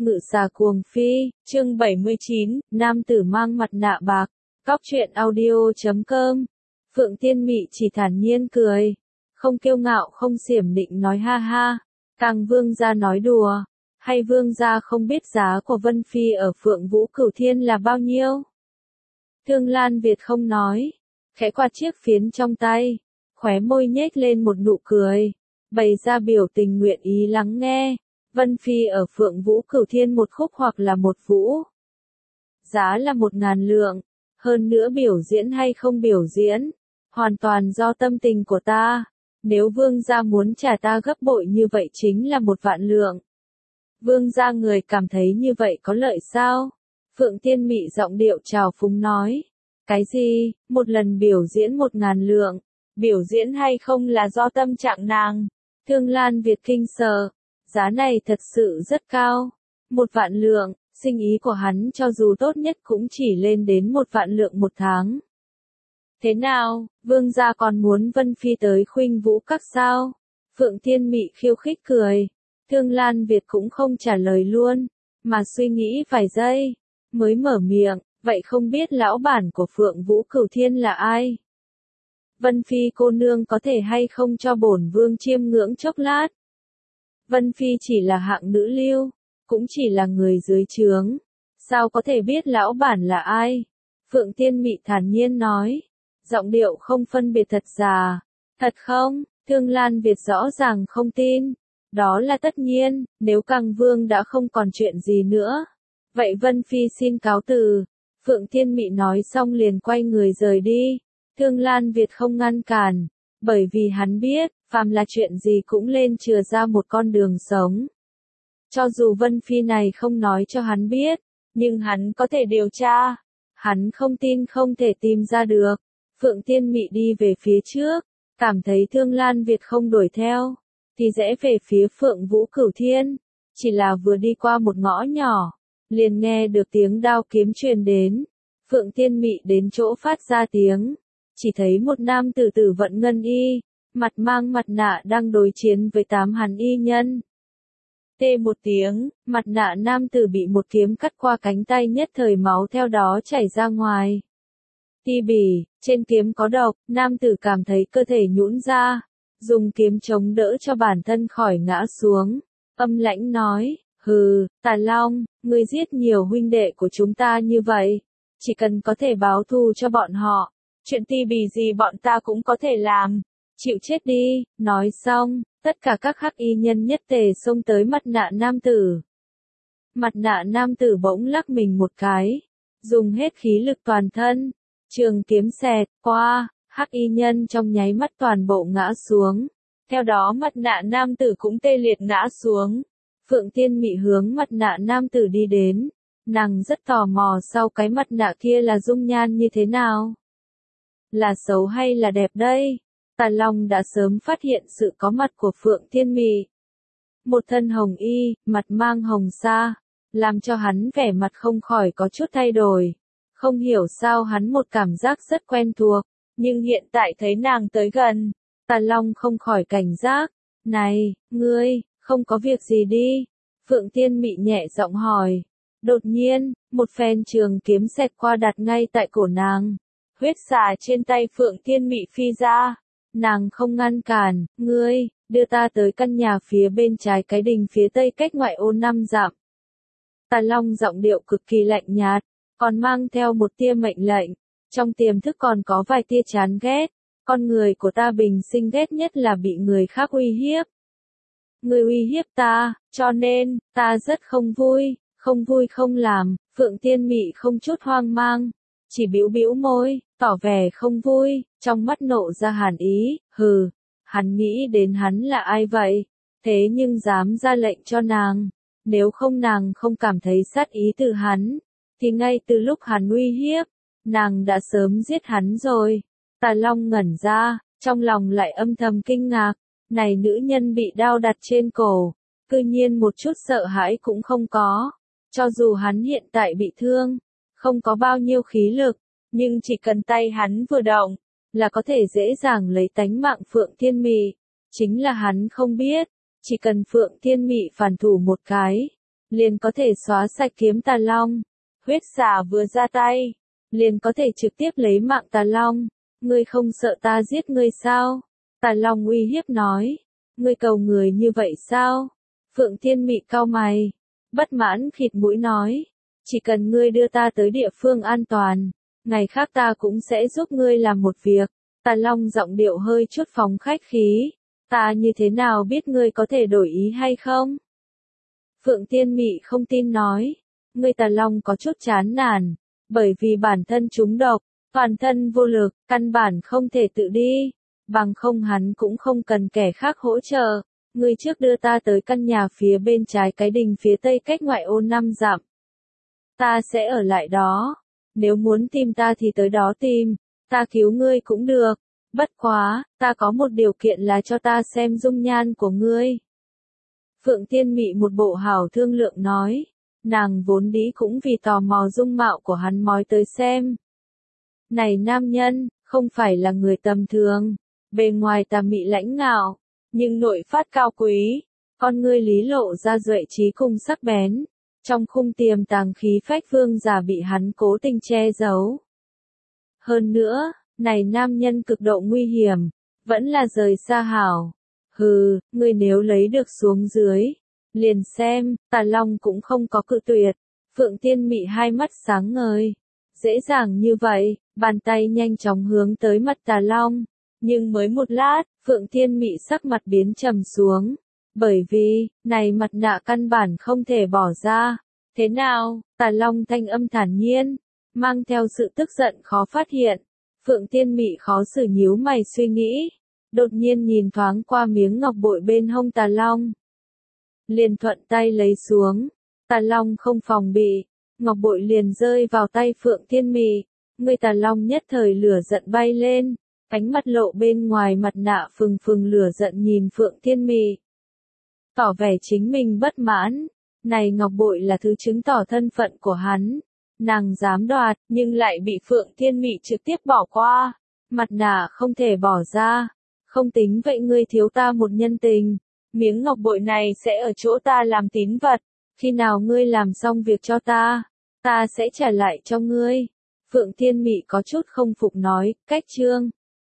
Ngự xà cuồng phi, chương 79, nam tử mang mặt nạ bạc. Cóc truyện audio.com. Phượng Tiên Mị chỉ thản nhiên cười, không kiêu ngạo không xiểm nịnh nói ha ha. Càng vương gia nói đùa, hay vương gia không biết giá của Vân Phi ở Phượng Vũ Cửu Thiên là bao nhiêu? Thương Lan Việt không nói, khẽ quạt chiếc phiến trong tay, khóe môi nhếch lên một nụ cười, bày ra biểu tình nguyện ý lắng nghe. Vân Phi ở Phượng Vũ Cửu Thiên một khúc hoặc là một vũ. Giá là 1.000 lượng, hơn nữa biểu diễn hay không biểu diễn, hoàn toàn do tâm tình của ta. Nếu vương gia muốn trả ta gấp bội như vậy chính là 1.000.000 lượng. Vương gia người cảm thấy như vậy có lợi sao? Phượng Tiên Mị giọng điệu trào phúng nói. Cái gì, một lần biểu diễn 1.000 lượng, biểu diễn hay không là do tâm trạng nàng. Thương Lan Việt kinh sợ. Giá này thật sự rất cao. 1.000.000 lượng, sinh ý của hắn cho dù tốt nhất cũng chỉ lên đến 1.000.000 lượng một tháng. Thế nào, vương gia còn muốn Vân Phi tới Khuynh Vũ Các sao? Phượng Tiên Mị khiêu khích cười. Thương Lan Việt cũng không trả lời luôn, mà suy nghĩ vài giây, mới mở miệng, vậy không biết lão bản của Phượng Vũ Cửu Thiên là ai? Vân Phi cô nương có thể hay không cho bổn vương chiêm ngưỡng chốc lát? Vân Phi chỉ là hạng nữ lưu, cũng chỉ là người dưới trướng, sao có thể biết lão bản là ai? Phượng Tiên Mị thản nhiên nói, giọng điệu không phân biệt thật giả. Thật không? Thương Lan Việt rõ ràng không tin. Đó là tất nhiên, nếu Càng Vương đã không còn chuyện gì nữa. Vậy Vân Phi xin cáo từ. Phượng Tiên Mị nói xong liền quay người rời đi. Thương Lan Việt không ngăn cản, bởi vì hắn biết, phàm là chuyện gì cũng lên chừa ra một con đường sống. Cho dù Vân Phi này không nói cho hắn biết, nhưng hắn có thể điều tra. Hắn không tin không thể tìm ra được. Phượng Tiên Mị đi về phía trước, cảm thấy Thương Lan Việt không đuổi theo, thì rẽ về phía Phượng Vũ Cửu Thiên. Chỉ là vừa đi qua một ngõ nhỏ, liền nghe được tiếng đao kiếm truyền đến. Phượng Tiên Mị đến chỗ phát ra tiếng, chỉ thấy một nam tử tử vận ngân y, mặt mang mặt nạ đang đối chiến với 8 hàn y nhân. Tê một tiếng, mặt nạ nam tử bị một kiếm cắt qua cánh tay, nhất thời máu theo đó chảy ra ngoài. Ti bỉ, trên kiếm có độc, nam tử cảm thấy cơ thể nhũn ra, dùng kiếm chống đỡ cho bản thân khỏi ngã xuống. Âm lãnh nói, hừ, Tà Long, ngươi giết nhiều huynh đệ của chúng ta như vậy, chỉ cần có thể báo thù cho bọn họ, chuyện ti bỉ gì bọn ta cũng có thể làm. Chịu chết đi. Nói xong, tất cả các hắc y nhân nhất tề xông tới mặt nạ nam tử. Mặt nạ nam tử bỗng lắc mình một cái, dùng hết khí lực toàn thân, trường kiếm xẹt qua, hắc y nhân trong nháy mắt toàn bộ ngã xuống. Theo đó mặt nạ nam tử cũng tê liệt ngã xuống. Phượng Tiên Mị hướng mặt nạ nam tử đi đến, nàng rất tò mò sau cái mặt nạ kia là dung nhan như thế nào. Là xấu hay là đẹp đây? Tà Long đã sớm phát hiện sự có mặt của Phượng Tiên Mị. Một thân hồng y, mặt mang hồng sa, làm cho hắn vẻ mặt không khỏi có chút thay đổi. Không hiểu sao hắn một cảm giác rất quen thuộc, nhưng hiện tại thấy nàng tới gần, Tà Long không khỏi cảnh giác. Này, ngươi, không có việc gì đi? Phượng Tiên Mị nhẹ giọng hỏi. Đột nhiên, một phen trường kiếm xẹt qua đặt ngay tại cổ nàng. Huyết xà trên tay Phượng Tiên Mị phi ra. Nàng không ngăn cản, ngươi, đưa ta tới căn nhà phía bên trái cái đình phía tây cách ngoại ô 5 dặm. Tà Long giọng điệu cực kỳ lạnh nhạt, còn mang theo một tia mệnh lệnh, trong tiềm thức còn có vài tia chán ghét. Con người của ta bình sinh ghét nhất là bị người khác uy hiếp. Người uy hiếp ta, cho nên, ta rất không vui không làm. Phượng Tiên Mị không chút hoang mang, chỉ bĩu bĩu môi, tỏ vẻ không vui, trong mắt nộ ra hàn ý. Hừ, hắn nghĩ đến hắn là ai vậy? Thế nhưng dám ra lệnh cho nàng, nếu không nàng không cảm thấy sát ý từ hắn, thì ngay từ lúc hắn uy hiếp, nàng đã sớm giết hắn rồi. Tà Long ngẩn ra, trong lòng lại âm thầm kinh ngạc, này nữ nhân bị đao đặt trên cổ, cư nhiên một chút sợ hãi cũng không có. Cho dù hắn hiện tại bị thương, không có bao nhiêu khí lực, nhưng chỉ cần tay hắn vừa động, là có thể dễ dàng lấy tánh mạng Phượng Tiên Mị. Chính là hắn không biết, chỉ cần Phượng Tiên Mị phản thủ một cái, liền có thể xóa sạch kiếm Tà Long. Huyết xà vừa ra tay, liền có thể trực tiếp lấy mạng Tà Long. Ngươi không sợ ta giết ngươi sao? Tà Long uy hiếp nói. Ngươi cầu người như vậy sao? Phượng Thiên Mị cau mày, bất mãn khịt mũi nói. Chỉ cần ngươi đưa ta tới địa phương an toàn, ngày khác ta cũng sẽ giúp ngươi làm một việc. Tà Long giọng điệu hơi chút phóng khách khí. Ta như thế nào biết ngươi có thể đổi ý hay không? Phượng Thiên Mị không tin nói. Ngươi Tà Long có chút chán nản, bởi vì bản thân trúng độc, toàn thân vô lực, căn bản không thể tự đi. Bằng không hắn cũng không cần kẻ khác hỗ trợ. Ngươi trước đưa ta tới căn nhà phía bên trái cái đình phía tây cách ngoại ô 5 dặm. Ta sẽ ở lại đó. Nếu muốn tìm ta thì tới đó tìm. Ta cứu ngươi cũng được. Bất quá, ta có một điều kiện là cho ta xem dung nhan của ngươi. Phượng Thiên Mị một bộ hảo thương lượng nói. Nàng vốn dĩ cũng vì tò mò dung mạo của hắn mói tới xem. Này nam nhân, không phải là người tầm thường. Bề ngoài tà mị lãnh ngạo, nhưng nội phát cao quý. Con ngươi lý lộ ra duệ trí cùng sắc bén. Trong khung tiềm tàng khí phách vương giả bị hắn cố tình che giấu. Hơn nữa, này nam nhân cực độ nguy hiểm, vẫn là rời xa hảo. Hừ, ngươi nếu lấy được xuống dưới, liền xem. Tà Long cũng không có cự tuyệt. Phượng Thiên Mị hai mắt sáng ngời. Dễ dàng như vậy, bàn tay nhanh chóng hướng tới mặt Tà Long. Nhưng mới một lát, Phượng Thiên Mị sắc mặt biến trầm xuống. Bởi vì, này mặt nạ căn bản không thể bỏ ra. Thế nào? Tà Long thanh âm thản nhiên, mang theo sự tức giận khó phát hiện. Phượng Thiên Mị khó xử nhíu mày suy nghĩ. Đột nhiên nhìn thoáng qua miếng ngọc bội bên hông Tà Long. Liền thuận tay lấy xuống. Tà Long không phòng bị. Ngọc bội liền rơi vào tay Phượng Thiên Mị. Người Tà Long nhất thời lửa giận bay lên. Ánh mắt lộ bên ngoài mặt nạ phừng phừng lửa giận nhìn Phượng Thiên Mị. Tỏ vẻ chính mình bất mãn. Này ngọc bội là thứ chứng tỏ thân phận của hắn. Nàng dám đoạt, nhưng lại bị Phượng Thiên Mị trực tiếp bỏ qua. Mặt nạ không thể bỏ ra. Không tính vậy ngươi thiếu ta một nhân tình. Miếng ngọc bội này sẽ ở chỗ ta làm tín vật. Khi nào ngươi làm xong việc cho ta, ta sẽ trả lại cho ngươi. Phượng Thiên Mị có chút không phục nói, cách chương.